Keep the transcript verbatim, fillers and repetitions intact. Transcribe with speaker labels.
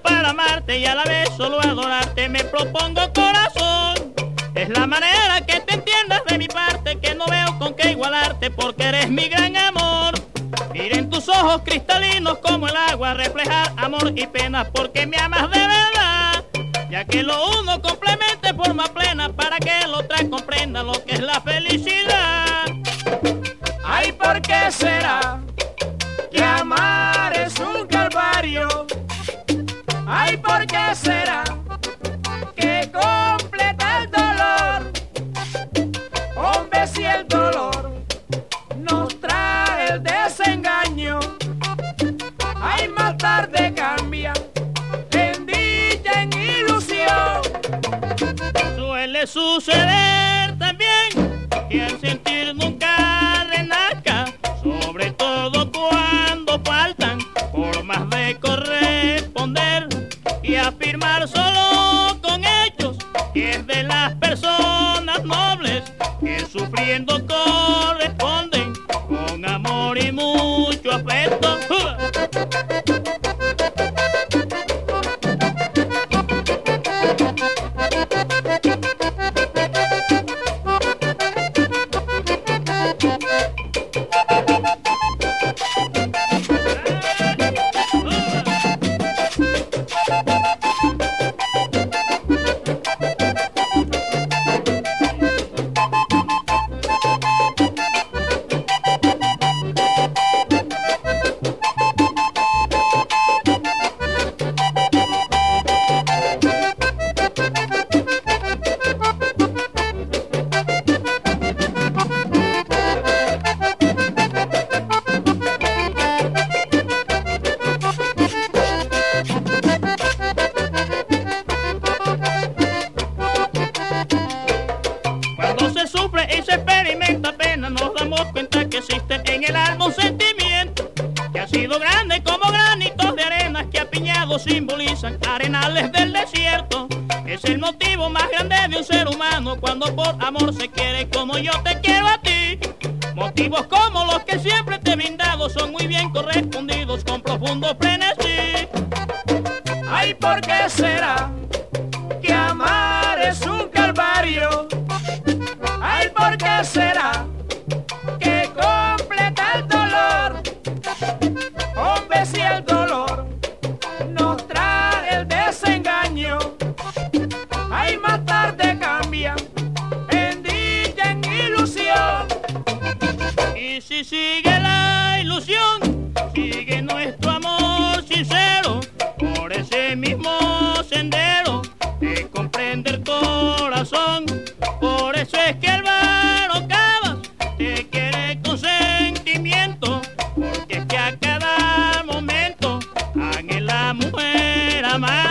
Speaker 1: para amarte y a la vez solo adorarte me propongo, corazón. Es la manera que te entiendas de mi parte, que no veo con qué igualarte porque eres mi gran amor. Mira en tus ojos cristalinos como el agua reflejar amor y pena porque me amas de verdad. Ya que lo uno complementa de forma plena para que el otro comprenda lo que es la felicidad.
Speaker 2: Ay, ¿por qué será que amar es un calvario? Ay, ¿por qué será que completa el dolor? Hombre, si el dolor nos trae el desengaño, ay, más tarde cambia en dicha, en ilusión.
Speaker 1: Suele suceder también que el sentir nunca renazca, sobre todo cuando faltan formas de corresponder y afirmar solo con hechos que es de las personas nobles que sufriendo corresponden con amor y mucho afecto. Cuando se sufre y se experimenta pena, nos damos cuenta que existe en el alma un sentimiento que ha sido grande como granitos de arena que apiñados simbolizan arenales del desierto. Es el motivo más grande de un ser humano cuando por amor se quiere como yo te quiero a ti. Motivos como los que siempre te he brindado son muy bien correspondidos con profundo frenesí.
Speaker 2: Ay, ¿por qué será que amar es un calvario? Ay, ¿por qué será que completa el dolor? Hombre, si el dolor nos trae el desengaño, ay, más tarde cambia en dicha, en ilusión.
Speaker 1: Y si sigue la ilusión, sigue nuestro amor sincero, por ese mismo sendero de comprender corazón. Por eso es que el Álvaro Cabas te quiere con sentimiento, porque es que a cada momento anhela mujer amar.